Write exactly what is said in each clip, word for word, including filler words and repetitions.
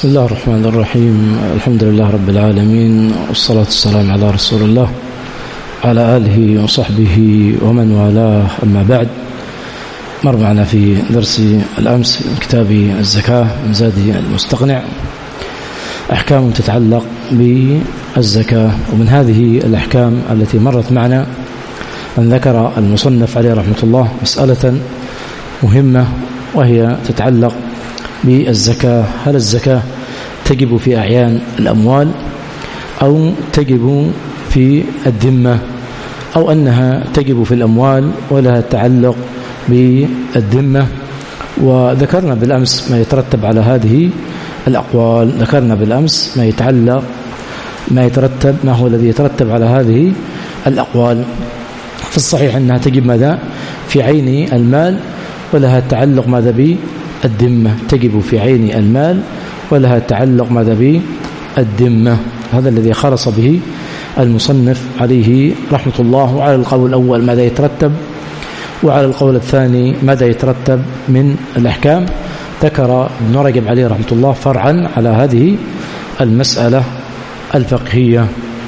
بسم الله الرحمن الرحيم. الحمد لله رب العالمين، والصلاة والسلام على رسول الله على آله وصحبه ومن والاه، أما بعد. مر معنا في درس الأمس من كتاب الزكاة من زاد المستقنع أحكام تتعلق بالزكاة، ومن هذه الأحكام التي مرت معنا أن ذكر المصنف عليه رحمة الله مسألة مهمة، وهي تتعلق بالزكاة. هل الزكاة تجب في أعيان الأموال أو تجب في الذمة، أو أنها تجب في الأموال ولها تعلق بالذمة؟ وذكرنا بالأمس ما يترتب على هذه الأقوال. ذكرنا بالأمس ما يتعلق ما يترتب ما هو الذي يترتب على هذه الأقوال. في الصحيح أنها تجب ماذا في عين المال ولها تعلق ماذا بالذمة، تجب في عين المال ولها تعلق ماذا بالذمة. هذا الذي خلص به المصنف عليه رحمة الله. وعلى القول الأول ماذا يترتب، وعلى القول الثاني ماذا يترتب من الأحكام. ذكر ابن رجب عليه رحمة الله فرعا على هذه المسألة الفقهية.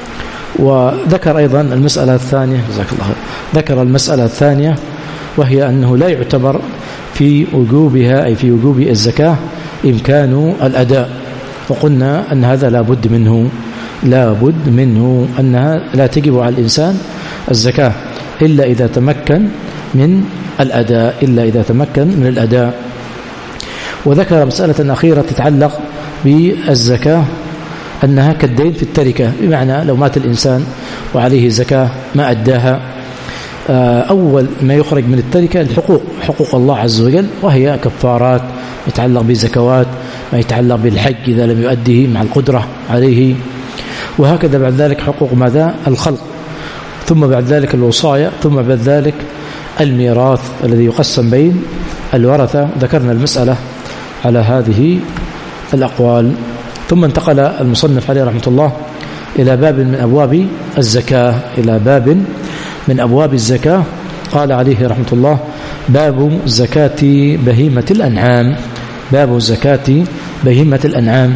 وذكر أيضا المسألة الثانية، جزاك الله خير، ذكر المسألة الثانية وهي أنه لا يعتبر في وجوبها أي في وجوب الزكاة إمكان الأداء، وقلنا أن هذا لا بد منه لا بد منه أنها لا تجب على الإنسان الزكاة إلا إذا تمكن من الأداء إلا إذا تمكن من الأداء. وذكر مسألة أخيرة تتعلق بالزكاة أنها كالدين في التركة، بمعنى لو مات الإنسان وعليه زكاة ما أداها، أول ما يخرج من التركة الحقوق حقوق الله عز وجل، وهي كفارات يتعلق بزكوات، ما يتعلق بالحج إذا لم يؤديه مع القدرة عليه، وهكذا بعد ذلك حقوق ماذا الخلق، ثم بعد ذلك الوصايا، ثم بعد ذلك الميراث الذي يقسم بين الورثة. ذكرنا المسألة على هذه الأقوال. ثم انتقل المصنف عليه رحمة الله إلى باب من أبواب الزكاة إلى باب من أبواب الزكاة. قال عليه رحمة الله: باب زكاة بهيمة الأنعام. باب زكاة بهيمة الأنعام.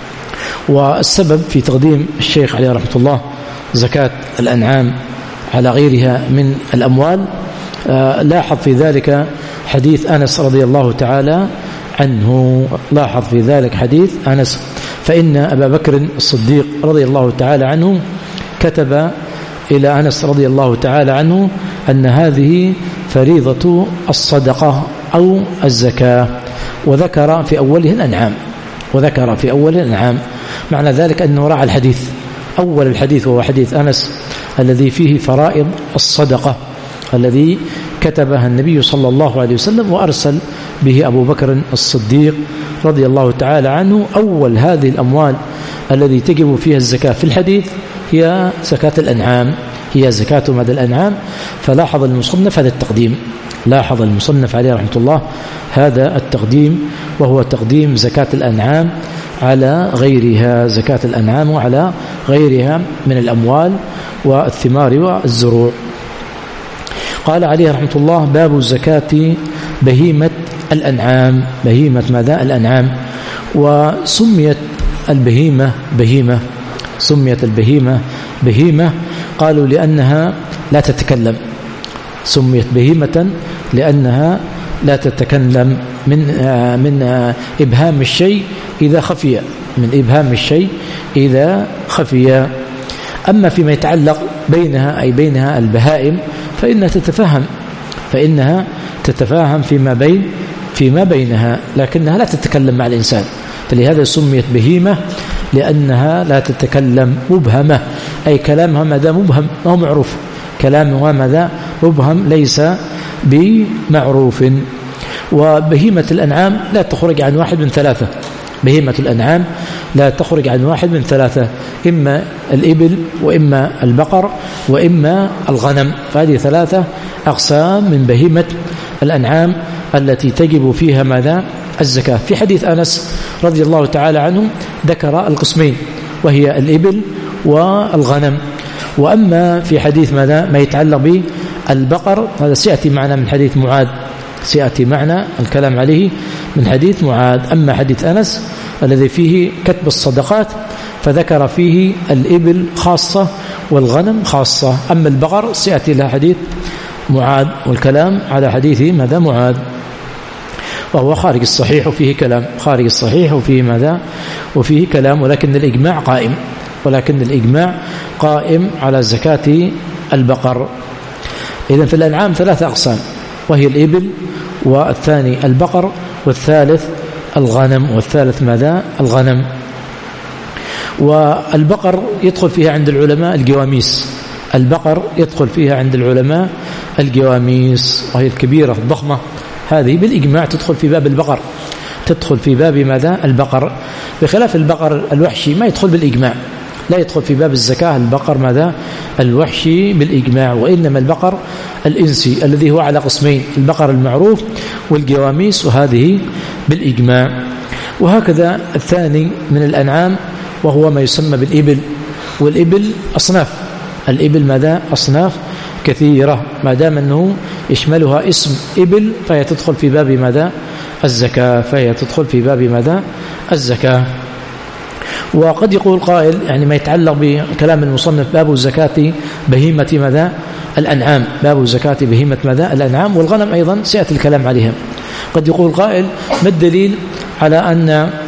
والسبب في تقديم الشيخ عليه رحمة الله زكاة الأنعام على غيرها من الأموال، آه لاحظ في ذلك حديث أنس رضي الله تعالى عنه لاحظ في ذلك حديث أنس فإن أبا بكر الصديق رضي الله تعالى عنه كتب إلى أنس رضي الله تعالى عنه أن هذه فريضة الصدقة أو الزكاة، وذكر في أوله الأنعام وذكر في أوله الأنعام معنى ذلك أنه راعى الحديث. أول الحديث هو حديث أنس الذي فيه فرائض الصدقة الذي كتبها النبي صلى الله عليه وسلم وأرسل به أبو بكر الصديق رضي الله تعالى عنه. أول هذه الأموال الذي تجب فيها الزكاة في الحديث هي زكاة الأنعام هي زكاة مدى الأنعام. فلاحظ المصنف هذا التقديم لاحظ المصنف عليه رحمة الله هذا التقديم، وهو تقديم زكاة الأنعام على غيرها زكاة الأنعام وعلى غيرها من الأموال والثمار والزروع. قال عليه رحمة الله: باب زكاة بهيمة الأنعام. بهيمة ماذا الأنعام. وسميت البهيمة بهيمة سميت البهيمة بهيمة قالوا لأنها لا تتكلم. سميت بهيمة لأنها لا تتكلم من من إبهام الشيء إذا خفي من إبهام الشيء إذا خفي. أما فيما يتعلق بينها أي بينها البهائم فإنها تتفهم فإنها تتفاهم فيما بين فيما بينها، لكنها لا تتكلم مع الإنسان، فلهذا سميت بهيمة لأنها لا تتكلم. مبهمة أي كلامها ماذا مبهم ما هو معروف، كلامها ماذا مبهم ليس بمعروف. وبهيمة الأنعام لا تخرج عن واحد من ثلاثة بهيمة الأنعام لا تخرج عن واحد من ثلاثة، إما الإبل وإما البقر وإما الغنم. فهذه ثلاثة أقسام من بهيمة الأنعام التي تجب فيها ماذا الزكاة. في حديث أنس رضي الله تعالى عنه ذكر القسمين وهي الإبل والغنم. وأما في حديث ماذا ما يتعلق بالبقر هذا سيأتي معنا من حديث معاذ سيأتي معنا الكلام عليه من حديث معاذ. أما حديث أنس الذي فيه كتب الصدقات، فذكر فيه الإبل خاصة والغنم خاصة. أما البقر سيأتي لها حديث معاذ، والكلام على حديث ماذا معاذ، وهو خارج الصحيح وفيه كلام، خارج الصحيح وفيه ماذا وفيه كلام، ولكن الإجماع قائم، ولكن الإجماع قائم على زكاة البقر. إذن في الأنعام ثلاثة أقسام، وهي الإبل، والثاني البقر، والثالث الغنم، والثالث ماذا الغنم. والبقر يدخل فيها عند العلماء الجواميس، البقر يدخل فيها عند العلماء الجواميس، وهي الكبيرة الضخمة، هذه بالإجماع تدخل في باب البقر، تدخل في باب ماذا البقر، بخلاف البقر الوحشي ما يدخل بالإجماع، لا يدخل في باب الزكاة البقر ماذا الوحشي بالإجماع، وإنما البقر الإنسي الذي هو على قسمين، البقر المعروف والجواميس، وهذه بالإجماع. وهكذا الثاني من الأنعام وهو ما يسمى بالإبل، والإبل أصناف، الإبل ماذا أصناف كثيرة، ما دام أنه يشملها اسم إبل فهي تدخل في باب ماذا الزكاة، فهي تدخل في باب ماذا الزكاة. وقد يقول قائل يعني ما يتعلق بكلام المصنف باب زكاة بهيمة ماذا الأنعام، باب زكاة بهيمة ماذا الأنعام، والغنم أيضا سيأتي الكلام عليهم. قد يقول قائل ما الدليل على أن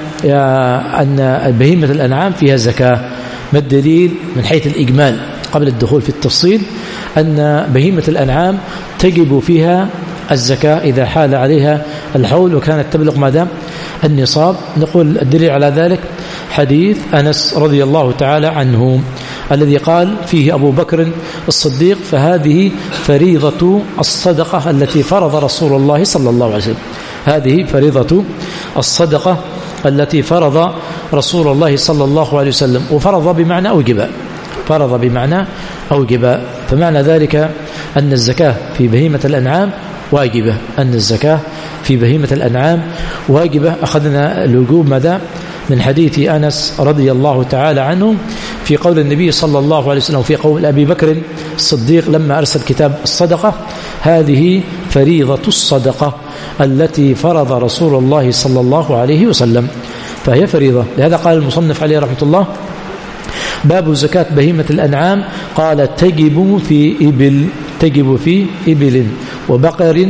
أن بهيمة الأنعام فيها زكاة، ما الدليل من حيث الإجمال قبل الدخول في التفصيل أن بهيمة الأنعام تجب فيها الزكاة إذا حال عليها الحول وكانت تبلغ ماذا النصاب. نقول الدليل على ذلك حديث أنس رضي الله تعالى عنه الذي قال فيه أبو بكر الصديق فهذه فريضة الصدقة التي فرض رسول الله صلى الله عليه وسلم، هذه فريضة الصدقة التي فرض رسول الله صلى الله عليه وسلم، وفرض بمعنى أوجب، فرض بمعنى أوجب، فمعنى ذلك أن الزكاة في بهيمة الأنعام واجبة، أن الزكاة في بهيمة الأنعام واجبة. أخذنا الوجوب ماذا من حديث أنس رضي الله تعالى عنه في قول النبي صلى الله عليه وسلم في قول أبي بكر الصديق لما أرسل كتاب الصدقة هذه فريضة الصدقة التي فرض رسول الله صلى الله عليه وسلم، فهي فريضة. لهذا قال المصنف عليه رحمة الله باب زكاة بهيمة الأنعام، قال تجب في إبل، تجب في إبل وبقر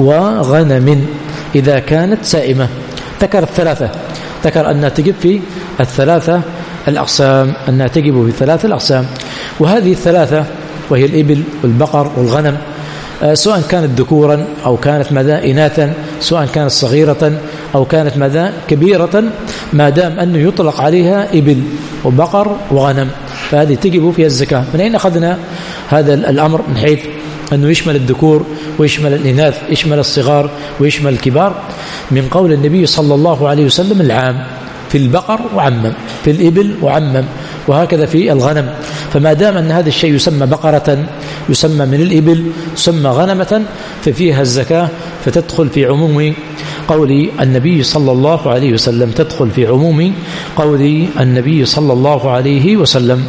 وغنم إذا كانت سائمة. ذكر الثلاثة، ذكر أنها تجب في الثلاثة الأقسام، أنها تجب في الثلاثة الأقسام، وهذه الثلاثة وهي الإبل والبقر والغنم سواء كانت ذكورا أو كانت ماذا إناثا، سواء كانت صغيرة أو كانت ماذا كبيرة، ما دام أنه يطلق عليها إبل وبقر وغنم فهذه تجب فيها الزكاة. من أين أخذنا هذا الأمر؟ من حيث أنه يشمل الذكور ويشمل الإناث، يشمل الصغار ويشمل الكبار، من قول النبي صلى الله عليه وسلم العام في البقر وعمم، في الإبل وعمم، وهكذا في الغنم. فما دام أن هذا الشيء يسمى بقرة، يسمى من الإبل، يسمى غنمة، ففيها الزكاة، فتدخل في عموم قول النبي صلى الله عليه وسلم، تدخل في عموم قول النبي صلى الله عليه وسلم.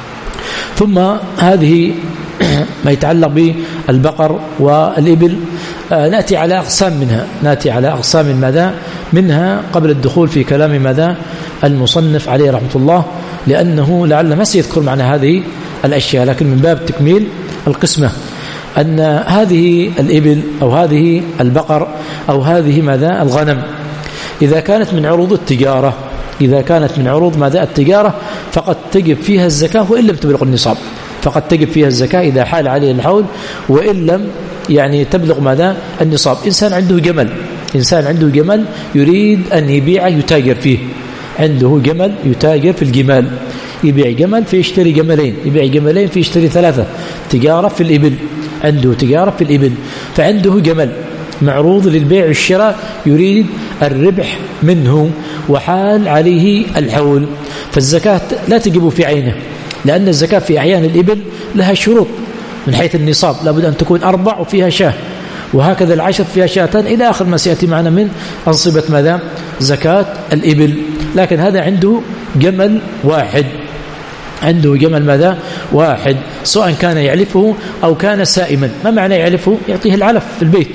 ثم هذه ما يتعلق بالبقر والإبل نأتي على أقسام منها، نأتي على أقسام ماذا منها قبل الدخول في كلام ماذا المصنف عليه رحمة الله، لأنه لعل ما سيذكر معنا هذه الأشياء، لكن من باب تكميل القسمة أن هذه الإبل أو هذه البقر أو هذه ماذا الغنم إذا كانت من عروض التجارة، إذا كانت من عروض ماذا التجارة فقد تجب فيها الزكاة وإن لم تبلغ النصاب، فقد تجب فيها الزكاة إذا حال عليه الحول وإن لم يعني تبلغ ماذا النصاب. إنسان عنده جمل، إنسان عنده جمل يريد أن يبيع يتاجر فيه، عنده جمل يتاجر في الجمال، يبيع جمل فيشتري جملين، يبيع جملين فيشتري ثلاثة، تجارة في الإبل، عنده تجارة في الإبل، فعنده جمل معروض للبيع والشراء يريد الربح منه وحال عليه الحول، فالزكاة لا تجب في عينه، لأن الزكاة في أعيان الإبل لها شروط من حيث النصاب، لابد أن تكون أربع وفيها شاه، وهكذا العشر فيها شاتان إلى آخر ما سيأتي معنا من أنصبة ماذا زكاة الإبل. لكن هذا عنده جمل واحد، عنده جمل ماذا واحد، سواء كان يعلفه أو كان سائما. ما معنى يعلفه؟ يعطيه العلف في البيت،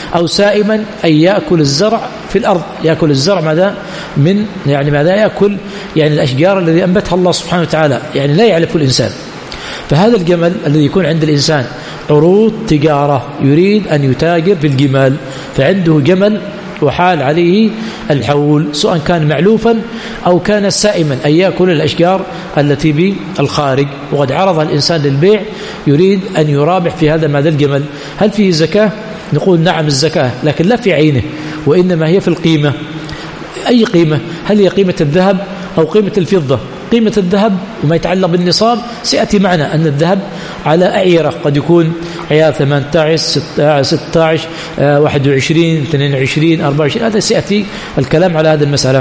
أو سائما أي يأكل الزرع في الأرض، يأكل الزرع ماذا من يعني ماذا يأكل يعني الأشجار الذي أنبتها الله سبحانه وتعالى، يعني لا يعلف الإنسان. فهذا الجمل الذي يكون عند الإنسان عروض تجارة يريد أن يتاجر في الجمال، فعنده جمل وحال عليه الحول سواء كان معلوفا أو كان سائما أي يأكل الأشجار التي بالخارج، وقد عرضها الإنسان للبيع يريد أن يرابح في هذا ماذا الجمل. هل فيه زكاة؟ نقول نعم الزكاة، لكن لا في عينه وإنما هي في القيمة. أي قيمة؟ هل هي قيمة الذهب أو قيمة الفضة؟ قيمة الذهب وما يتعلق بالنصاب سيأتي معنا أن الذهب على أعيرة، قد يكون عيار ثمانية عشر ستة عشر واحد وعشرين اثنين وعشرين أربعة وعشرين، هذا سيأتي الكلام على هذه المسألة.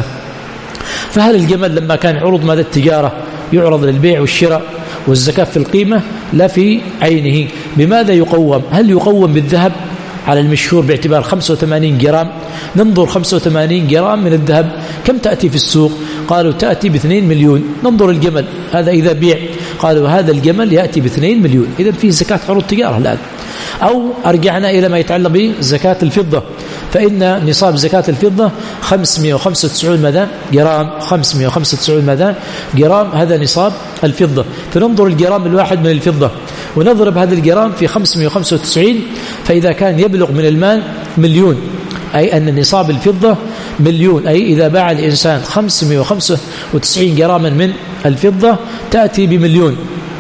فهل الجمل لما كان عروض ماذا التجارة يعرض للبيع والشراء والزكاة في القيمة لا في عينه، بماذا يقوم؟ هل يقوم بالذهب على المشهور باعتبار خمسة وثمانين جرام؟ ننظر خمسة وثمانين جرام من الذهب كم تأتي في السوق؟ قالوا تأتي باثنين مليون. ننظر الجمل هذا إذا بيع، قالوا هذا الجمل يأتي باثنين مليون، إذا فيه زكاة عروض تجارة الآن. أو أرجعنا إلى ما يتعلق بزكاة الفضة، فإن نصاب زكاة الفضة خمسمائة وخمسة وتسعين ماذا جرام، خمسمائة وخمسة وتسعين ماذا جرام، هذا نصاب الفضة. فننظر الجرام الواحد من الفضة ونضرب هذا الجرام في خمسمائة وخمسة وتسعين، فإذا كان يبلغ من المال مليون، أي أن نصاب الفضة مليون، أي إذا باع الإنسان خمسمائة وخمسة وتسعين جراما من الفضة تأتي بمليون.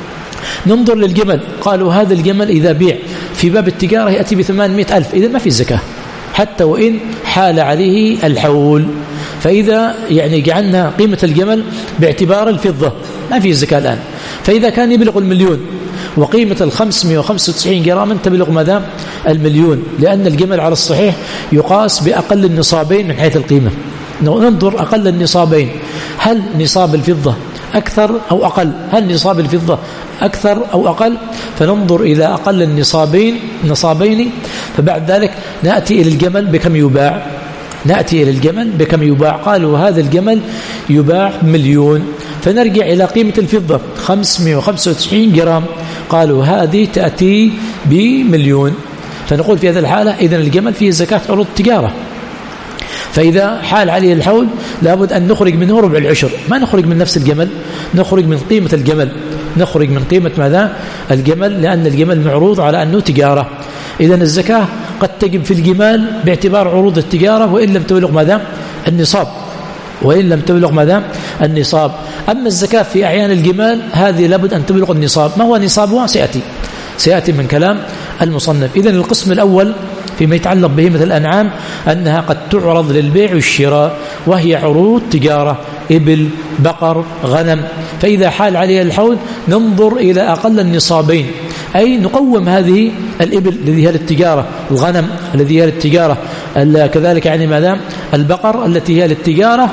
ننظر للجمل، قالوا هذا الجمل إذا بيع في باب التجارة يأتي بثمانمائة ألف، إذا ما في زكاة حتى وإن حال عليه الحول. فإذا يعني جعلنا قيمة الجمل باعتبار الفضة ما في زكاة الآن. فإذا كان يبلغ المليون وقيمة الخمسمائة وخمسة وتسعين جراما تبلغ ماذا المليون، لأن الجمل على الصحيح يقاس بأقل النصابين من حيث القيمة. ننظر أقل النصابين، هل نصاب الفضة أكثر أو أقل؟ هل نصاب الفضة أكثر أو أقل؟ فننظر إلى أقل النصابين نصابين، فبعد ذلك نأتي إلى الجمل بكم يباع، نأتي إلى الجمل بكم يباع. قالوا هذا الجمل يباع مليون، فنرجع إلى قيمة الفضة خمسمائة وخمسة وتسعين جرام، قالوا هذه تأتي بمليون. فنقول في هذه الحالة إذن الجمل فيه زكاة عروض تجارة، فإذا حال عليه الحول لابد أن نخرج منه ربع العشر، ما نخرج من نفس الجمل، نخرج من قيمة الجمل، نخرج من قيمة ماذا الجمل، لأن الجمل معروض على أنه تجارة. إذن الزكاة قد تجب في الجمال باعتبار عروض التجارة وإن لم تبلغ ماذا النصاب، وإن لم تبلغ ماذا النصاب. أما الزكاة في أعيان الجمال هذه لابد أن تبلغ النصاب. ما هو نصابها؟ سيأتي سيأتي من كلام المصنف. إذن القسم الأول فيما يتعلق بهيمة الأنعام أنها قد تعرض للبيع والشراء، وهي عروض تجارة، إبل، بقر، غنم. فإذا حال عليها الحول ننظر إلى أقل النصابين، أي نقوم هذه الإبل الذي هي للتجارة، الغنم الذي هي للتجارة، كذلك يعني ماذا البقر التي هي للتجارة.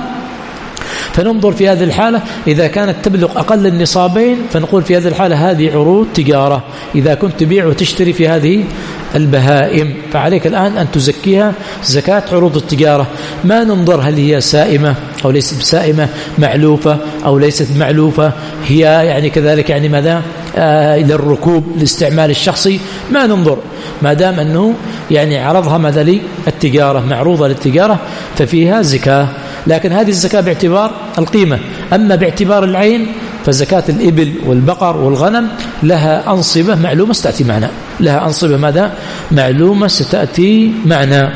فننظر في هذه الحالة إذا كانت تبلغ أقل النصابين فنقول في هذه الحالة هذه عروض تجارة. إذا كنت تبيع وتشتري في هذه البهائم فعليك الآن أن تزكيها زكاة عروض التجارة. ما ننظر هل هي سائمة أو ليست سائمة، معلوفة أو ليست معلوفة، هي يعني كذلك يعني ماذا آه للركوب الاستعمال الشخصي، ما ننظر ما دام أنه يعني عرضها ماذا للتجارة، معروضة للتجارة ففيها زكاة. لكن هذه الزكاة باعتبار القيمة، أما باعتبار العين فزكاة الإبل والبقر والغنم لها أنصبة معلومة ستأتي معنا، لها أنصبة ماذا معلومة ستأتي معنا.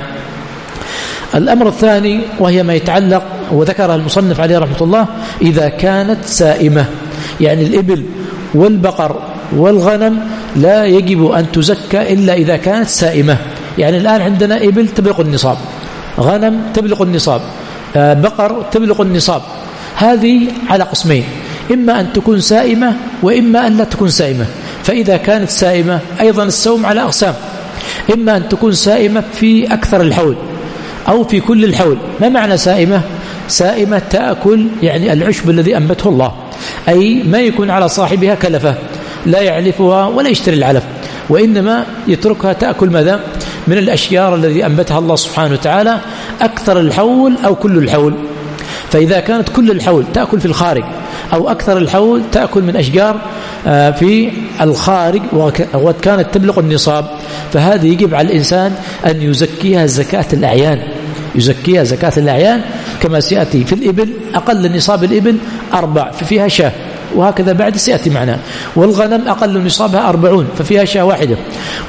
الأمر الثاني وهي ما يتعلق وذكرها المصنف عليه رحمة الله إذا كانت سائمة، يعني الإبل والبقر والغنم لا يجب أن تزكى إلا إذا كانت سائمة. يعني الآن عندنا إبل تبلغ النصاب، غنم تبلغ النصاب، بقر تبلغ النصاب، هذه على قسمين، إما أن تكون سائمة وإما أن لا تكون سائمة. فإذا كانت سائمة أيضا السوم على أقسام، إما أن تكون سائمة في أكثر الحول أو في كل الحول. ما معنى سائمة؟ سائمة تأكل يعني العشب الذي أنبته الله، أي ما يكون على صاحبها كلفة، لا يعلفها ولا يشتري العلف، وإنما يتركها تأكل ماذا من الأشجار الذي أنبتها الله سبحانه وتعالى أكثر الحول أو كل الحول. فإذا كانت كل الحول تأكل في الخارج أو أكثر الحول تأكل من أشجار في الخارج وكانت تبلغ النصاب، فهذه يجب على الإنسان أن يزكيها زكاة الأعيان، يزكيها زكاة الأعيان كما سيأتي. في الإبل أقل نصاب الإبل أربع ففيها شاة، وهكذا بعد سيأتي معنا. والغنم أقل نصابها أربعون ففيها شاة واحدة.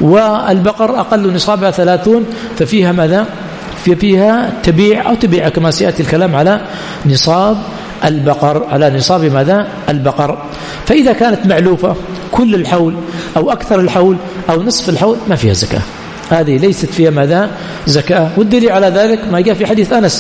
والبقر أقل نصابها ثلاثون ففيها ماذا؟ فيها تبيع أو تبيع كما سيأتي الكلام على نصاب البقر، على نصاب ماذا؟ البقر. فإذا كانت معلوفة كل الحول أو أكثر الحول أو نصف الحول ما فيها زكاة، هذه ليست فيها ماذا؟ زكاة. والدليل على ذلك ما جاء في حديث أنس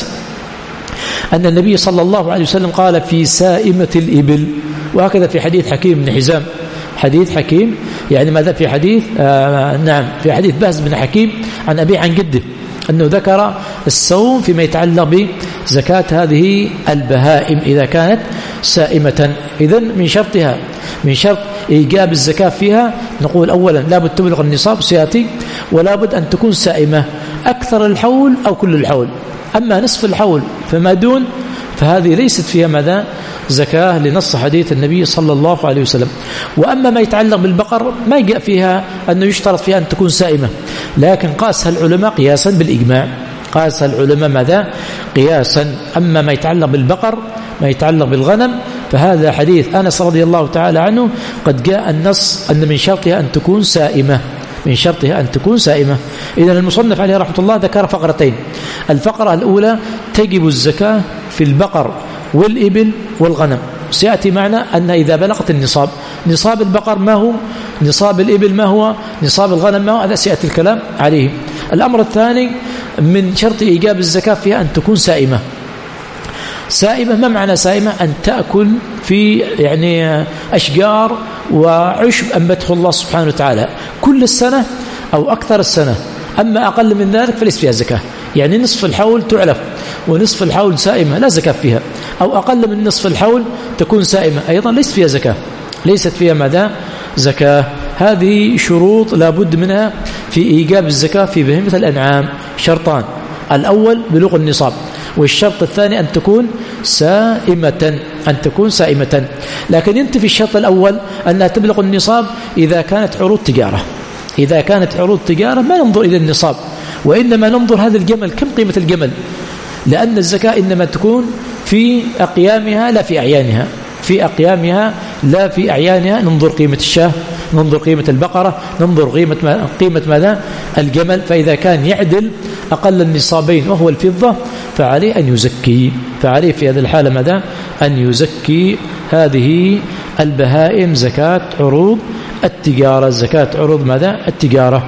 أن النبي صلى الله عليه وسلم قال في سائمة الإبل، وهكذا في حديث حكيم بن حزام، حديث حكيم يعني ماذا؟ في حديث آه نعم في حديث بهز بن حكيم عن أبي عن جده أنه ذكر الصوم فيما يتعلق بزكاة هذه البهائم إذا كانت سائمة. إذن من شرطها من شرط إيجاب الزكاة فيها نقول أولا لابد تبلغ النصاب سيأتي، ولابد أن تكون سائمة أكثر الحول أو كل الحول. أما نصف الحول فما دون فهذه ليست فيها ماذا؟ زكاة لنص حديث النبي صلى الله عليه وسلم. وأما ما يتعلق بالبقر ما جاء فيها أنه يشترط فيها أن تكون سائمة، لكن قاسها العلماء قياسا بالإجماع، قاسها العلماء ماذا؟ قياسا. أما ما يتعلق بالبقر ما يتعلق بالغنم فهذا حديث أنس رضي الله تعالى عنه قد جاء النص أن من شرطها أن تكون سائمة، من شرطها أن تكون سائمة. إذن المصنف عليه رحمة الله ذكر فقرتين. الفقرة الأولى تجب الزكاة في البقر والإبل والغنم، سيأتي معنا أن إذا بلغت النصاب، نصاب البقر ما هو، نصاب الإبل ما هو، نصاب الغنم ما هو، هذا سيأتي الكلام عليه. الأمر الثاني من شرط إيجاب الزكاة فيها أن تكون سائمة. سائمة ما معنى سائمة؟ أن تأكل في يعني أشجار وعشب أنبته الله سبحانه وتعالى كل السنة أو أكثر السنة. أما أقل من ذلك فليس فيها زكاة، يعني نصف الحول تعلف ونصف الحول سائمة لا زكاة فيها، أو أقل من نصف الحول تكون سائمة أيضا ليست فيها زكاة، ليست فيها ماذا؟ زكاة. هذه شروط لابد منها في إيجاب الزكاة في بهيمة الأنعام، شرطان: الأول بلوغ النصاب، والشرط الثاني أن تكون سائمة، أن تكون سائمة. لكن ينتفي الشرط الأول أنها تبلغ النصاب إذا كانت عروض تجارة. إذا كانت عروض تجارة ما ننظر إلى النصاب، وإنما ننظر هذا الجمل كم قيمة الجمل، لأن الزكاة إنما تكون في أقيامها لا في أعيانها، في أقيامها لا في أعيانها. ننظر قيمة الشاه، ننظر قيمة البقرة، ننظر قيمة قيمة ماذا؟ الجمل. فإذا كان يعدل أقل النصابين وهو الفضة فعليه أن يزكي، فعليه في هذه الحالة ماذا؟ أن يزكي هذه البهائم زكاة عروض التجارة، زكاة عروض ماذا؟ التجارة.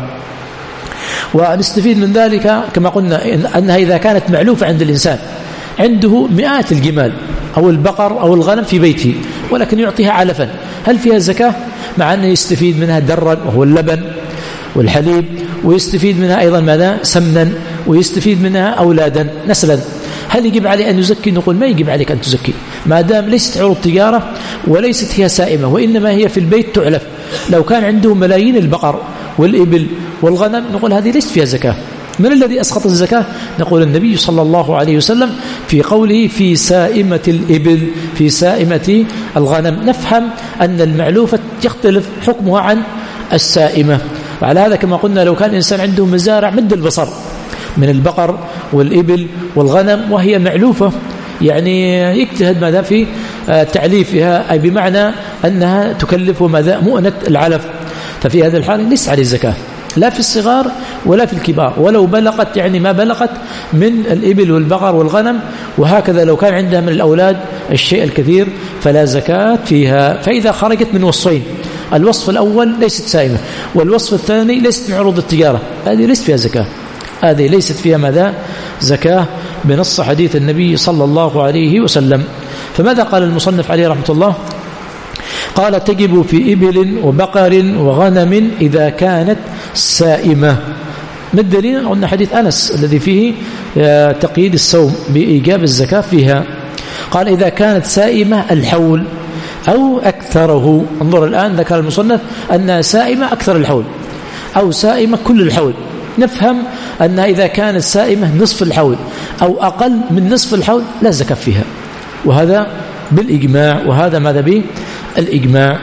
ونستفيد من ذلك كما قلنا أنها إذا كانت معلوفة عند الإنسان، عنده مئات الجمال أو البقر أو الغنم في بيته ولكن يعطيها علفا، هل فيها زكاة؟ مع أنه يستفيد منها درا وهو اللبن والحليب، ويستفيد منها أيضا ماذا؟ سمنا، ويستفيد منها أولادا نسلا. هل يجب عليه أن يزكي؟ نقول ما يجب عليك أن تزكي ما دام ليست عروض تجارة وليست هي سائمة، وإنما هي في البيت تعلف. لو كان عنده ملايين البقر والإبل والغنم نقول هذه ليست فيها زكاة. من الذي أسقط الزكاة؟ نقول النبي صلى الله عليه وسلم في قوله في سائمة الإبل، في سائمة الغنم. نفهم أن المعلوفة يختلف حكمها عن السائمة. وعلى هذا كما قلنا لو كان الإنسان عنده مزارع مد البصر من البقر والإبل والغنم وهي معلوفة، يعني يجتهد ماذا في تعليفها، أي بمعنى أنها تكلف ماذا؟ مؤنة العلف، ففي هذا الحال ليس عليه الزكاة لا في الصغار ولا في الكبار، ولو بلغت يعني ما بلغت من الإبل والبقر والغنم. وهكذا لو كان عندها من الأولاد الشيء الكثير فلا زكاة فيها. فإذا خرجت من وصفين، الوصف الأول ليست سائمة والوصف الثاني ليست من عروض التجارة، هذه ليست فيها زكاة، هذه ليست فيها ماذا؟ زكاة بنص حديث النبي صلى الله عليه وسلم. فماذا قال المصنف عليه رحمة الله؟ قال تجب في إبل وبقر وغنم إذا كانت سائمة. ما الدليل؟ قلنا حديث أنس الذي فيه تقييد الصوم بإيجاب الزكاة فيها. قال إذا كانت سائمة الحول أو أكثره. انظر الآن ذكر المصنف أنها سائمة أكثر الحول أو سائمة كل الحول. نفهم أنها إذا كانت سائمة نصف الحول أو أقل من نصف الحول لا زكاة فيها، وهذا بالإجماع، وهذا ماذا به الإجماع.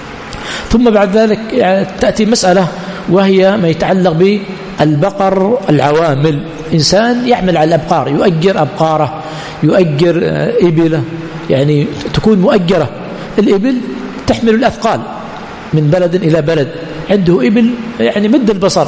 ثم بعد ذلك تأتي مسألة وهي ما يتعلق بالبقر العوامل. إنسان يعمل على الأبقار، يؤجر أبقاره، يؤجر إبله، يعني تكون مؤجرة. الإبل تحمل الأثقال من بلد إلى بلد، عنده إبل يعني مد البصر،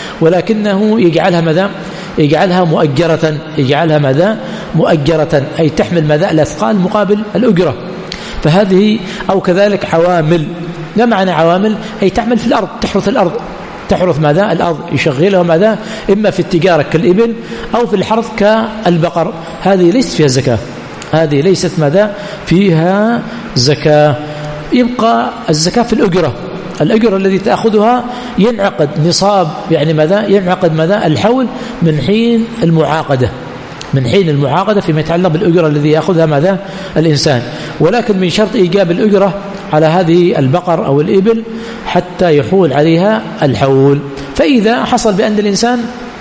ولكنه يجعلها ماذا؟ يجعلها مؤجرة، يجعلها ماذا؟ مؤجرة، أي تحمل ماذا؟ الأثقال مقابل الأجرة. فهذه أو كذلك عوامل. ما معنى عوامل؟ أي تعمل في الأرض، تحرث الأرض، تحرث ماذا؟ الأرض، يشغلها ماذا؟ إما في التجارة كالإبل أو في الحرث كالبقر. هذه ليست فيها زكاة، هذه ليست ماذا؟ فيها زكاة. يبقى الزكاة في الأجرة. الأجرة الذي تأخذها ينعقد نصاب، يعني ماذا؟ ينعقد ماذا؟ الحول من حين المعاقدة، من حين المعاقدة فيما يتعلق بالأجرة الذي يأخذها ماذا؟ الإنسان. ولكن من شرط إيجاب الأجرة على هذه البقر أو الإبل حتى يحول عليها الحول. فإذا حصل بأن الإنسان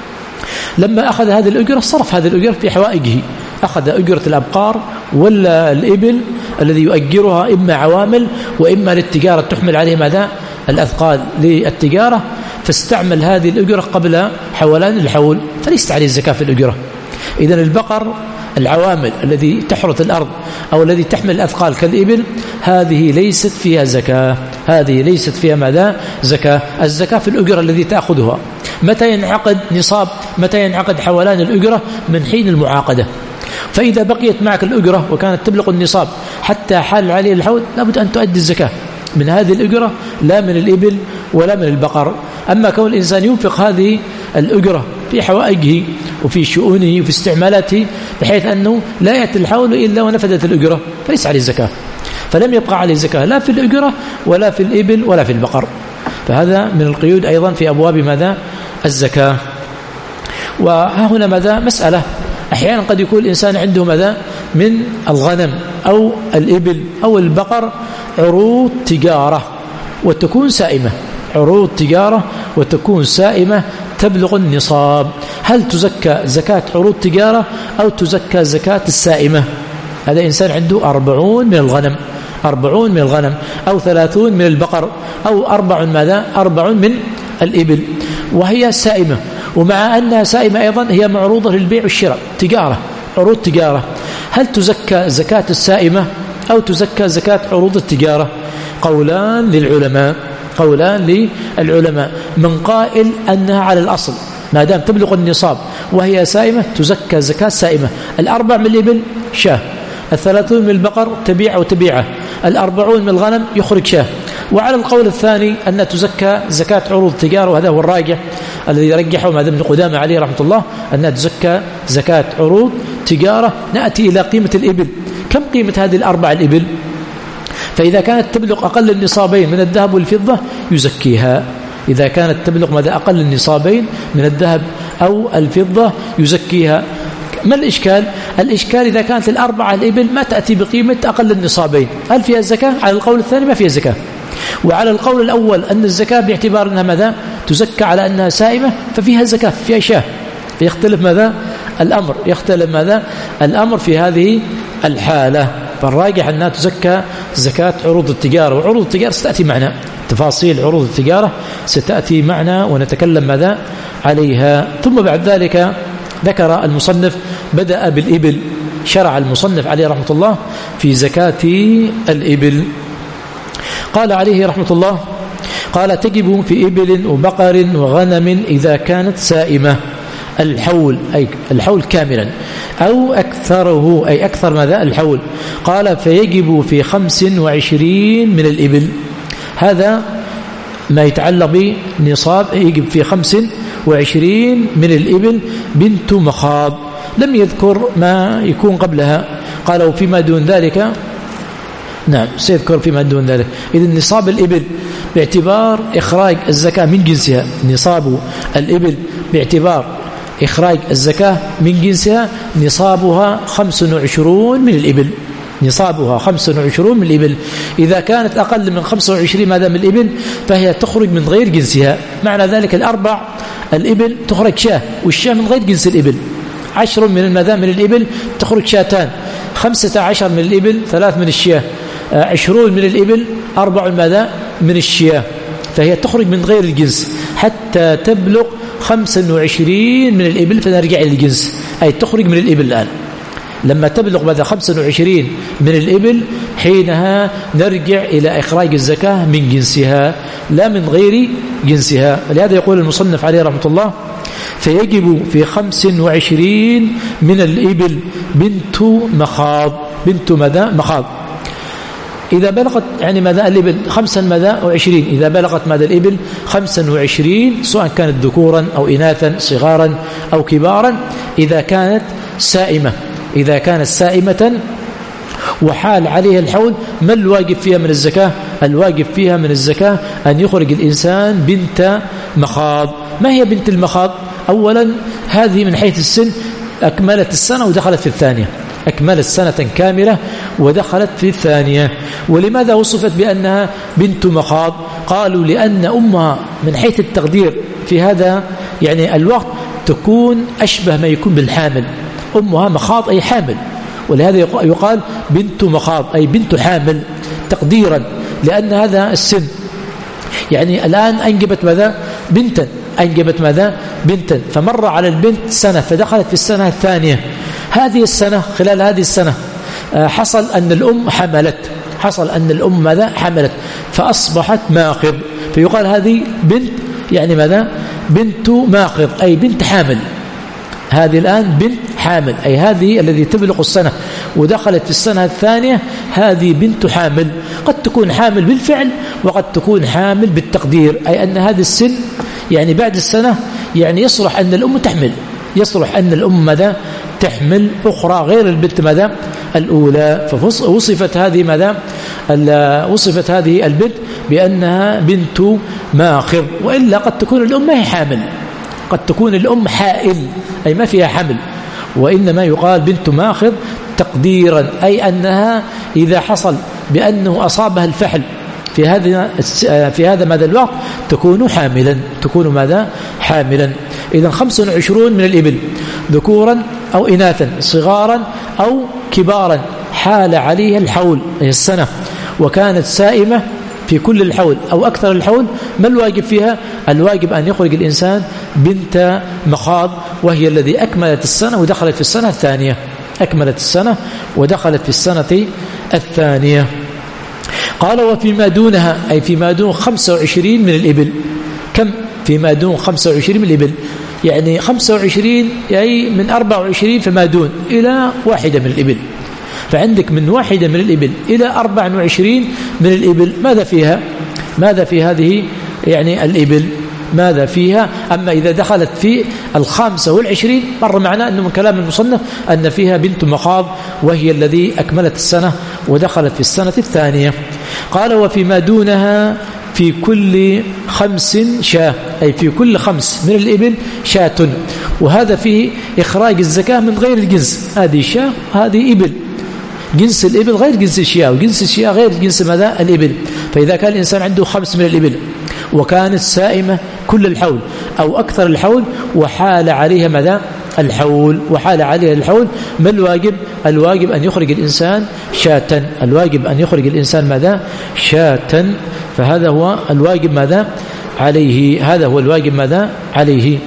لما أخذ هذه الأجرة صرف هذه الأجرة في حوائجه، أخذ أجرة الأبقار ولا الإبل الذي يؤجرها إما عوامل وإما للتجارة تحمل عليه ماذا؟ الأثقال للتجارة، فاستعمل هذه الأجرة قبل حولان الحول، فليست عليه الزكاة في الأجرة. إذن البقر العوامل الذي تحرث الأرض أو الذي تحمل الأثقال كالإبل هذه ليست فيها زكاة، هذه ليست فيها ماذا؟ زكاة. الزكاة في الأجرة الذي تأخذها. متى ينعقد نصاب؟ متى ينعقد حولان الأجرة؟ من حين المعاقدة. فإذا بقيت معك الأجرة وكانت تبلغ النصاب حتى حال عليه الحول لابد أن تؤدي الزكاة من هذه الأجرة، لا من الإبل ولا من البقر. أما كون الإنسان ينفق هذه الأجرة في حوائجه وفي شؤونه وفي استعمالاته بحيث أنه لا يأتي الحول إلا ونفذت الأجرة فليس عليه زكاة، فلم يبقى عليه زكاة لا في الأجرة ولا في الإبل ولا في البقر. فهذا من القيود أيضا في أبواب ماذا؟ الزكاة. وها هنا ماذا؟ مسألة. أحيانا قد يكون الإنسان عنده ماذا؟ من الغنم أو الإبل أو البقر عروض تجارة وتكون سائمة، عروض تجارة وتكون سائمة تبلغ النصاب. هل تزكى زكاة عروض تجارة أو تزكى زكاة السائمة؟ هذا إنسان عنده أربعون من الغنم، أربعون من الغنم أو ثلاثون من البقر أو أربع ماذا؟ أربع من الإبل، وهي سائمة، ومع أنها سائمة أيضا هي معروضة للبيع والشراء، تجارة، عروض تجارة. هل تزكى زكاة السائمة أو تزكى زكاة عروض التجارة؟ قولان للعلماء، قولان للعلماء. من قائل أنها على الأصل ما دام تبلغ النصاب وهي سائمة تزكى زكاة سائمة. الأربع من الإبل شاه، الثلاثون من البقر تبيع وتبيعه، الأربعون من الغنم يخرج شاه. وعلى القول الثاني أن تزكى زكاة عروض التجارة، وهذا هو الراجح الذي رجحه ماذا ابن قدامة عليه رحمة الله، أنها تزكى زكاة عروض تجارة. نأتي إلى قيمة الإبل. كم قيمة هذه الأربع الإبل؟ فإذا كانت تبلغ أقل النصابين من الذهب والفضة يزكيها، إذا كانت تبلغ ماذا؟ أقل النصابين من الذهب أو الفضة يزكيها. ما الإشكال؟ الإشكال إذا كانت الأربعة الإبل ما تأتي بقيمة أقل النصابين، هل فيها الزكاة؟ على القول الثاني ما فيها زكاة. وعلى القول الأول أن الزكاة باعتبار أنها ماذا؟ تزكى على أنها سائمة ففيها زكاة، فيها شاه. فيختلف ماذا؟ الأمر، يختلف ماذا؟ الأمر في هذه الحالة. فالراجح أنها تزكى زكاة عروض التجارة، وعروض التجارة ستأتي معنا، تفاصيل عروض التجارة ستأتي معنا ونتكلم ماذا؟ عليها. ثم بعد ذلك ذكر المصنف، بدأ بالإبل، شرع المصنف عليه رحمة الله في زكاة الإبل. قال عليه رحمة الله، قال تجب في إبل وبقر وغنم إذا كانت سائمة الحول، أي الحول كاملا أو أكثره، أي أكثر ماذا؟ الحول. قال فيجب في خمس وعشرين من الإبل. هذا ما يتعلق بنصاب، يجب في خمس وعشرين من الإبل بنت مخاض. لم يذكر ما يكون قبلها، قال وفيما دون ذلك، نعم سيذكر فيما دون ذلك. إذن نصاب الإبل باعتبار إخراج الزكاة من جنسها، نصاب الإبل باعتبار إخراج الزكاة من جنسها نصابها خمس وعشرون من الإبل، نصابها خمس وعشرون من الإبل. إذا كانت أقل من خمس وعشرين ماذا من الإبل فهي تخرج من غير جنسها. معنى ذلك الأربع الإبل تخرج شاه، والشاه من غير جنس الإبل. عشر من الماذا؟ من الإبل تخرج شاتان، خمسة عشر من الإبل، ثلاث من الشياه، عشرون من الإبل، أربع ماذا من الشياه، فهي تخرج من غير الجنس حتى تبلغ خمسة وعشرين من الإبل فنرجع إلى الجنس، أي تخرج من الإبل الآن. لما تبلغ ماذا خمسة وعشرين من الإبل حينها نرجع إلى إخراج الزكاة من جنسها لا من غير جنسها. لهذا يقول المصنف عليه رحمة الله: فيجب في خمس وعشرين من الإبل بنت مخاض. بنت ماذا مخاض إذا بلغت يعني ماذا الإبل خمسا ماذا وعشرين، إذا بلغت ماذا الإبل خمسا وعشرين سواء كانت ذكورا أو إناثا، صغارا أو كبارا، إذا كانت سائمة، إذا كانت سائمة وحال عليها الحول، ما الواجب فيها من الزكاة؟ الواجب فيها من الزكاة أن يخرج الإنسان بنت مخاض. ما هي بنت المخاض؟ أولا هذه من حيث السن أكملت السنة ودخلت في الثانية، أكملت سنة كاملة ودخلت في الثانية. ولماذا وصفت بأنها بنت مخاض؟ قالوا لأن أمها من حيث التقدير في هذا يعني الوقت تكون أشبه ما يكون بالحامل، أمها مخاض أي حامل، ولهذا يقال بنت مخاض أي بنت حامل تقديرا، لأن هذا السن يعني الآن أنجبت ماذا بنتا، أنجبت ماذا بنتا، فمر على البنت سنة فدخلت في السنة الثانية. هذه السنة خلال هذه السنة حصل أن الأم حملت، حصل أن الأم ماذا حملت فأصبحت ماخض، فيقال هذه بنت يعني ماذا بنت ماخض أي بنت حامل. هذه الآن بنت حامل أي هذه الذي تبلغ السنة ودخلت في السنة الثانية، هذه بنت حامل. قد تكون حامل بالفعل وقد تكون حامل بالتقدير، أي أن هذا السن يعني بعد السنة يعني يصلح أن الأم تحمل، يصلح أن الأم ماذا تحمل أخرى غير البنت ماذا الأولى. فوصفت هذه ماذا وصفت هذه البنت بأنها بنت ماخض، وإلا قد تكون الأم ما هي حامل، قد تكون الأم حائل أي ما فيها حمل، وإنما يقال بنت ماخض تقديرا، أي أنها إذا حصل بأنه أصابها الفحل في هذا في هذا ماذا الوقت تكون حاملا، تكون ماذا حاملا. إذا خمس وعشرون من الإبل ذكورا أو إناثا، صغارا أو كبارا، حال عليها الحول أي السنة وكانت سائمة في كل الحول أو أكثر الحول، ما الواجب فيها؟ الواجب أن يخرج الإنسان بنت مخاض، وهي الذي أكملت السنة ودخلت في السنة الثانية، أكملت السنة ودخلت في السنة الثانية. قال وفيما دونها أي فيما دون خمسة وعشرين من الإبل. كم فيما دون خمسة وعشرين من الإبل؟ يعني خمسة وعشرين أي من أربعة وعشرين فما دون إلى واحدة من الإبل، فعندك من واحدة من الإبل إلى أربعة وعشرين من الإبل ماذا فيها؟ ماذا في هذه يعني الإبل ماذا فيها؟ أما إذا دخلت في الخامسة والعشرين مر معنا أنه من كلام المصنف أن فيها بنت مخاض، وهي الذي أكملت السنة ودخلت في السنة الثانية. قال وفيما دونها في كل خمس شاة، أي في كل خمس من الإبل شاة، وهذا فيه إخراج الزكاة من غير الجنس، هذه شاة هذه إبل، جنس الإبل غير جنس الشياه، وجنس الشياه غير جنس ماذا الإبل. فإذا كان الإنسان عنده خمس من الإبل وكانت سائمة كل الحول أو أكثر الحول وحال عليها ماذا الحول، وحال عليها الحول، ما الواجب؟ الواجب أن يخرج الإنسان شاة، الواجب أن يخرج الإنسان ماذا شاة، فهذا هو الواجب ماذا عليه، هذا هو الواجب ماذا عليه.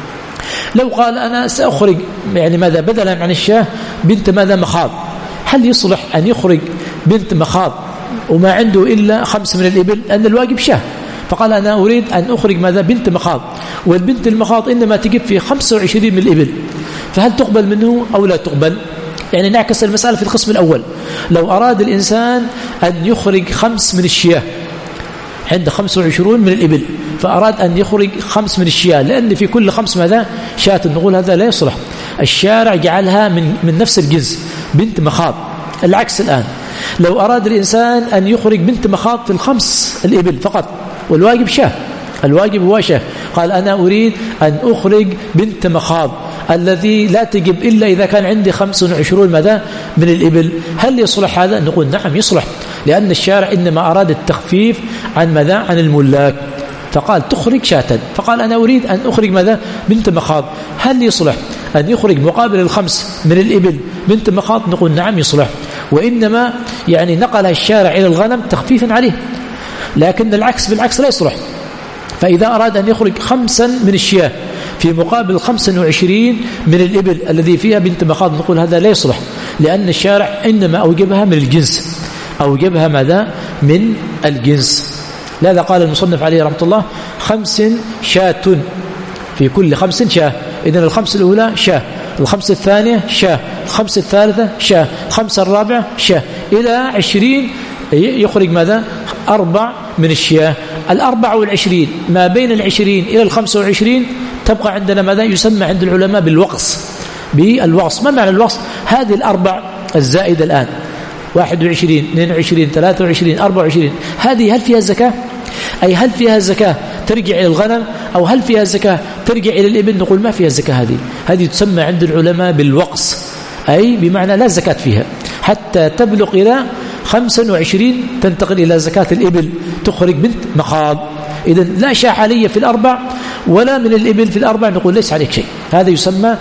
لو قال أنا سأخرج يعني ماذا بدلا عن الشاة بنت ماذا مخاض، هل يصلح أن يخرج بنت مخاض وما عنده إلا خمس من الإبل؟ أن الواجب شاه، فقال أنا أريد أن أخرج ماذا بنت مخاض، والبنت المخاض إنما تجب في خمسة وعشرين من الإبل، فهل تقبل منه أو لا تقبل؟ يعني نعكس المسألة في القسم الأول. لو أراد الإنسان أن يخرج خمس من الشياه، عنده خمسة وعشرون من الإبل فأراد أن يخرج خمس من الشياه، لأن في كل خمس ماذا شاة، نقول هذا لا يصلح، الشارع جعلها من من نفس الجنس بنت مخاض. العكس الآن، لو أراد الإنسان أن يخرج بنت مخاض في الخمس الإبل فقط والواجب شاه، الواجب هو شاه، قال أنا أريد أن أخرج بنت مخاض الذي لا تجب إلا إذا كان عندي خمس وعشرون ماذا من الإبل، هل يصلح هذا؟ نقول نعم يصلح، لأن الشارع إنما أراد التخفيف عن ماذا عن الملاك، فقال تخرج شاة، فقال أنا أريد أن أخرج ماذا بنت مخاض، هل يصلح أن يخرج مقابل الخمس من الإبل بنت مخاض نقول نعم يصلح، وإنما يعني نقلها الشارع إلى الغنم تخفيفا عليه، لكن العكس بالعكس لا يصلح. فإذا أراد أن يخرج خمسا من الشياه في مقابل خمسا وعشرين من الإبل الذي فيها بنت مخاض نقول هذا لا يصلح، لأن الشارع إنما أوجبها من الجنس، أوجبها ماذا؟ من الجنس. لذا قال المصنف عليه رحمة الله خمس شاة، في كل خمس شاة. إذن الخمس الأولى شاة، الخمس الثانية شاة، الخمس الثالثة شاة، الخمسة الرابعة شاة، إلى عشرين يخرج ماذا؟ أربع من الشياه. الأربع والعشرين ما بين العشرين إلى الخمسة وعشرين تبقى عندنا ماذا يسمى عند العلماء بالوقص. بالوقص ما معنى الوقص؟ هذه الأربع الزائدة الآن واحد وعشرين، اثنين وعشرين، ثلاثة وعشرين، أربعة وعشرين، هذه هل فيها زكاة؟ أي هل فيها زكاة ترجع إلى الغنم أو هل فيها زكاة ترجع إلى الإبل؟ نقول ما فيها زكاة. هذه هذه تسمى عند العلماء بالوقص، أي بمعنى لا زكاة فيها حتى تبلغ إلى خمسة وعشرين تنتقل إلى زكاة الإبل تخرج بنت مخاض. إذن لا شاة علي في الأربع ولا من الإبل في الأربع نقول ليس عليك شيء. هذا يسمى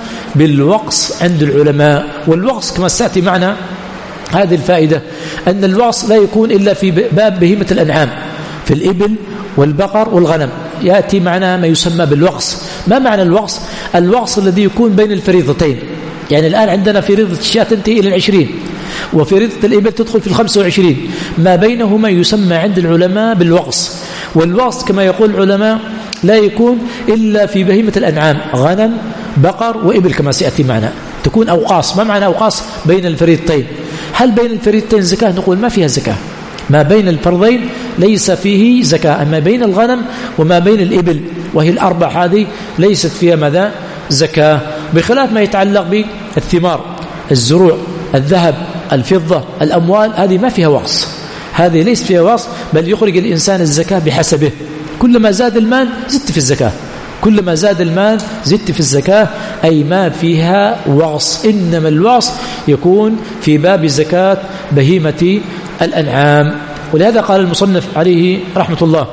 بالوقص عند العلماء. والوقص كما سأتي معنا هذه الفائدة أن الوقص لا يكون إلا في باب بهيمة الأنعام، في الإبل والبقر والغنم يأتي معنا ما يسمى بالوقص. ما معنى الوقص؟ الوقص الذي يكون بين الفريضتين. يعني الآن عندنا فريضة الشاة تنتهي إلى العشرين وفريضة الإبل تدخل في الخمسة وعشرين، ما بينهما يسمى عند العلماء بالوقص. والوقص كما يقول العلماء لا يكون إلا في بهيمة الأنعام، غنم بقر وإبل كما سيأتي معنا تكون أوقاص. ما معنى أوقاص؟ بين الفريضتين. هل بين الفريضتين زكاة؟ نقول ما فيها زكاة. ما بين الفرضين ليس فيه زكاة، أما بين الغنم وما بين الإبل وهي الأربع هذه ليست فيها ماذا؟ زكاة، بخلاف ما يتعلق بالثمار، الزروع، الذهب، الفضة، الأموال، هذه ما فيها وقص، هذه ليس فيها وقص، بل يخرج الإنسان الزكاة بحسبه. كلما زاد المال زدت في الزكاة، كلما زاد المال زدت في الزكاة، أي ما فيها وقص. إنما الوقص يكون في باب زكاة بهيمة الأنعام. ولهذا قال المصنف عليه رحمة الله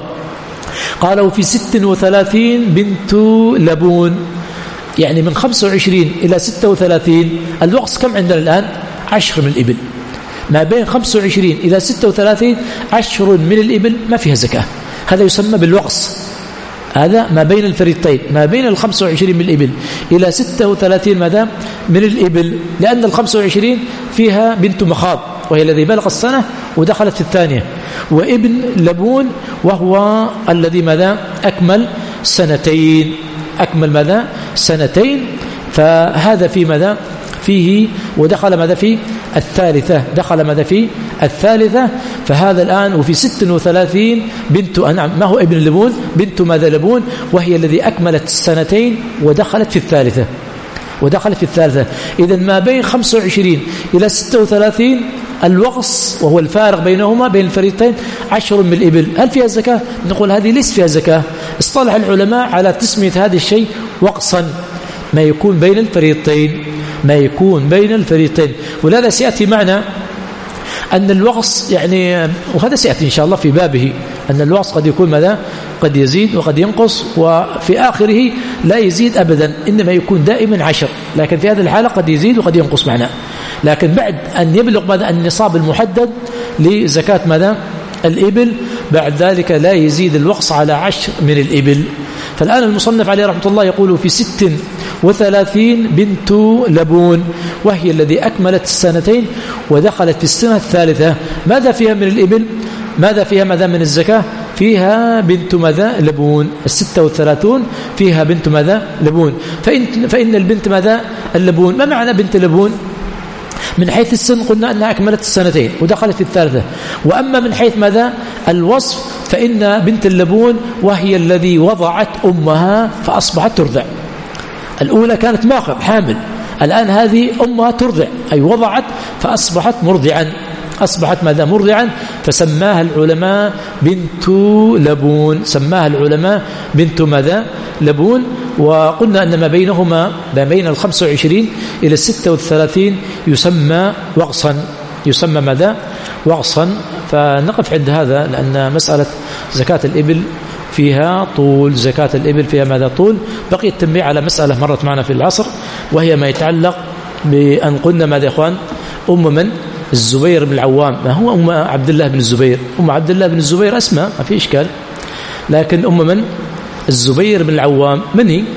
قالوا في ست وثلاثين بنت لبون، يعني من خمسة وعشرين إلى ستة وثلاثين الوقص كم عندنا الآن؟ عشر من الإبل. ما بين خمسة وعشرين إلى ستة وثلاثين عشر من الإبل ما فيها زكاة، هذا يسمى بالوقص. هذا ما بين الفريضتين، ما بين الخمسة وعشرين من الإبل إلى ستة وثلاثين ماذا؟ من الإبل، لأن الخمسة وعشرين فيها بنت مخاض وهي الذي بلغ السنة ودخلت في الثانية، وابن لبون وهو الذي ماذا؟ أكمل سنتين، أكمل ماذا؟ سنتين. فهذا في ماذا؟ فيه ودخل ماذا؟ في الثالثة، دخل ماذا؟ في الثالثة. فهذا الآن وفي ست وثلاثين بنت أنعم، ما هو ابن لبون؟ بنت ماذا؟ لبون، وهي الذي أكملت السنتين ودخلت في الثالثة، ودخلت في الثالثة. إذن ما بين خمسة وعشرين إلى ستة وثلاثين الوقص وهو الفارق بينهما بين الفريضتين عشر من الإبل، هل فيها زكاة؟ نقول هذه ليس فيها زكاة. اصطلح العلماء على تسمية هذا الشيء وقصا، ما يكون بين الفريضتين، ما يكون بين الفريضتين. ولهذا سيأتي معنا أن الوقص يعني، وهذا سيأتي إن شاء الله في بابه، أن الوقص قد يكون ماذا؟ قد يزيد وقد ينقص، وفي آخره لا يزيد أبدا، إنما يكون دائما عشر، لكن في هذه الحالة قد يزيد وقد ينقص معنا. لكن بعد أن يبلغ ماذا؟ النصاب المحدد لزكاة ماذا؟ الإبل، بعد ذلك لا يزيد الوقص على عشر من الإبل. فالآن المصنف عليه رحمة الله يقول في ست وثلاثين بنت لبون، وهي الذي أكملت السنتين ودخلت في السنة الثالثة. ماذا فيها من الإبل؟ ماذا فيها ماذا من الزكاة؟ فيها بنت ماذا؟ لبون. الستة والثلاثون فيها بنت ماذا؟ لبون. فإن, فإن البنت ماذا؟ اللبون. ما معنى بنت لبون؟ من حيث السن قلنا أنها أكملت السنتين ودخلت في الثالثة. وأما من حيث ماذا؟ الوصف فإن بنت اللبون وهي الذي وضعت أمها فأصبحت ترضع. الأولى كانت ماخذ حامل، الآن هذه أمها ترضع، أي وضعت فأصبحت مرضعا، أصبحت ماذا؟ مرضعا، فسماها العلماء بنت لبون، سماها العلماء بنت ماذا؟ لبون. وقلنا أن ما بينهما ما بين الخمسة وعشرين إلى الستة والثلاثين يسمى وقصا، يسمى ماذا؟ وقصا. فنقف عند هذا، لأن مسألة زكاة الإبل فيها طول، زكاة الإبل فيها ماذا؟ طول. بقي التنبيه على مسألة مرت معنا في العصر، وهي ما يتعلق بأن قلنا ماذا يا إخوان؟ أم من؟ الزبير بن العوام. ما هو أم عبد الله بن الزبير؟ أم عبد الله بن الزبير أسماء ما في إشكال، لكن أم من؟ الزبير بن العوام. من هي؟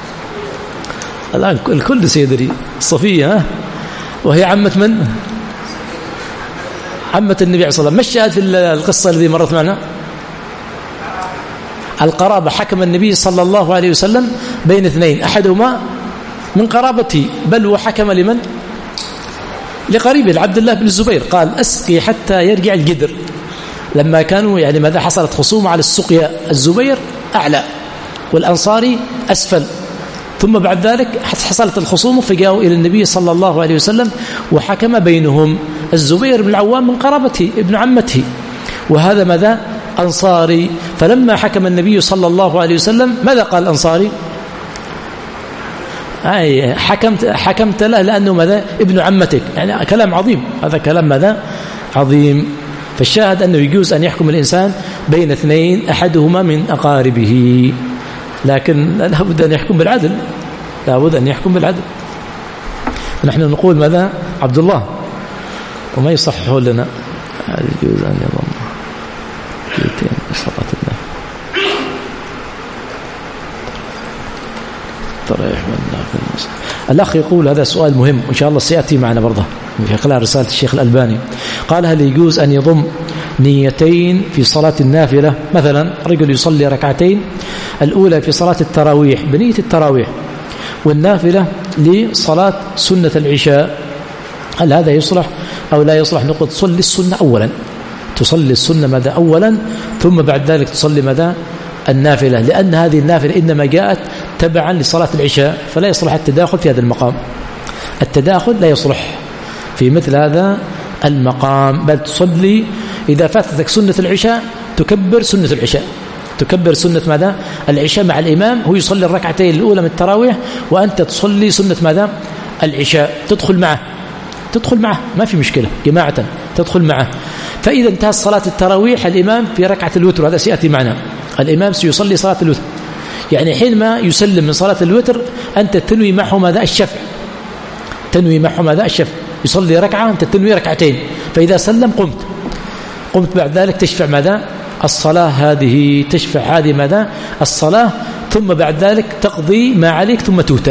الآن الكل سيدري. صفية، وهي عمة من؟ عمة النبي صلى الله عليه وسلم. ما الشاهد في القصة التي مرت معنا؟ القرابة. حكم النبي صلى الله عليه وسلم بين اثنين، أحدهما من قرابته، بل وحكم لمن؟ لقريبه عبد الله بن الزبير. قال أسقي حتى يرجع الجدر، لما كانوا يعني ماذا حصلت خصومة على السقيا، الزبير أعلى والأنصاري أسفل، ثم بعد ذلك حصلت الخصومة فجاءوا إلى النبي صلى الله عليه وسلم وحكم بينهم. الزبير بن العوام من قرابته ابن عمته، وهذا ماذا؟ أنصاري. فلما حكم النبي صلى الله عليه وسلم ماذا قال الأنصاري؟ أي حكمت حكمت له لأنه ماذا؟ ابن عمتك. يعني كلام عظيم، هذا كلام ماذا؟ عظيم. فالشاهد أنه يجوز أن يحكم الإنسان بين اثنين أحدهما من أقاربه، لكن لا بد أن يحكم بالعدل، لا بد أن يحكم بالعدل. نحن نقول ماذا؟ عبد الله، وما يصححه لنا يجوز أن يضم كيتين بصلاة الله تريح من الأخ يقول هذا سؤال مهم وإن شاء الله سيأتي معنا برضه في خلال رسالة الشيخ الألباني. قال هل يجوز أن يضم نيتين في صلاة النافلة؟ مثلا رجل يصلي ركعتين، الأولى في صلاة التراويح بنية التراويح، والنافلة لصلاة سنة العشاء، هل هذا يصلح أو لا يصلح؟ نقول تصلي السنة أولا، تصلي السنة ماذا أولا، ثم بعد ذلك تصلي ماذا؟ النافلة، لأن هذه النافلة إنما جاءت تبعا لصلاة العشاء، فلا يصلح التداخل في هذا المقام. التداخل لا يصلح في مثل هذا المقام، بل تصلي إذا فاتتك سنة العشاء تكبر سنة العشاء، تكبر سنة ماذا؟ العشاء مع الإمام، هو يصلي الركعتين الأولى من التراويح وأنت تصلي سنة ماذا؟ العشاء، تدخل معه تدخل معه ما في مشكلة، جماعة تدخل معه. فإذا انتهت صلاة التراويح الإمام في ركعة الوتر، هذا سيأتي معنا، الإمام سيصلي صلاة الوتر، يعني حينما يسلم من صلاة الوتر أنت تنوي معه ماذا؟ الشفع، تنوي معه ماذا؟ الشفع، يصلي ركعة أنت تنوي ركعتين، فإذا سلم قمت قمت بعد ذلك تشفع ماذا؟ الصلاة، هذه تشفع هذه ماذا؟ الصلاة، ثم بعد ذلك تقضي ما عليك ثم توتر،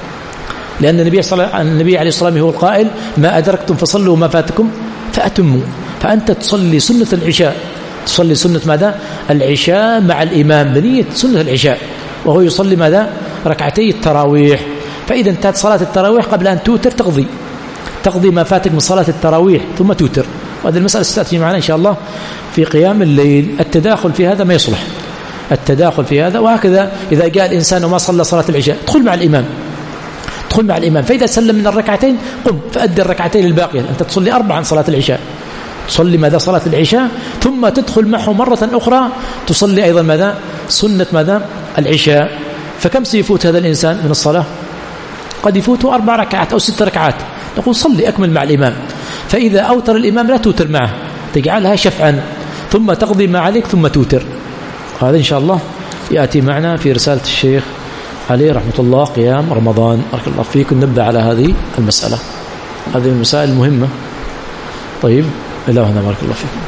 لأن النبي صلى النبي عليه الصلاة والسلام هو القائل ما أدركتم فصلوا وما فاتكم فأتموا. فأنت تصلي سنة العشاء، تصلي سنة ماذا؟ العشاء مع الإمام بنية سنة العشاء، وهو يصلي ماذا؟ ركعتي التراويح. فإذا انتهت صلاة التراويح قبل أن توتر تقضي تقضي ما فاتك من صلاة التراويح ثم توتر. وهذه المسألة ستأتي معنا إن شاء الله في قيام الليل. التداخل في هذا ما يصلح، التداخل في هذا. وهكذا إذا جاء الإنسان وما صلى صلاة العشاء ادخل مع الإمام، ادخل مع الإمام، فإذا سلم من الركعتين قم فأدي الركعتين الباقية، أنت تصلي أربعا صلاة العشاء، تصلي ماذا؟ صلاة العشاء، ثم تدخل معه مرة أخرى تصلي أيضا ماذا؟ سنة ماذا؟ العشاء. فكم سيفوت هذا الإنسان من الصلاة؟ قد يفوته أربع ركعات أو ست ركعات، نقول صلي أكمل مع الإمام. فإذا أوتر الإمام لا توتر معه، تجعلها شفعا ثم تقضي ما عليك ثم توتر. هذا إن شاء الله يأتي معنا في رسالة الشيخ عليه رحمة الله قيام رمضان. بارك الله فيكم. نبدأ على هذه المسألة، هذه المسائل المهمة. طيب إلى هنا، بارك الله فيكم.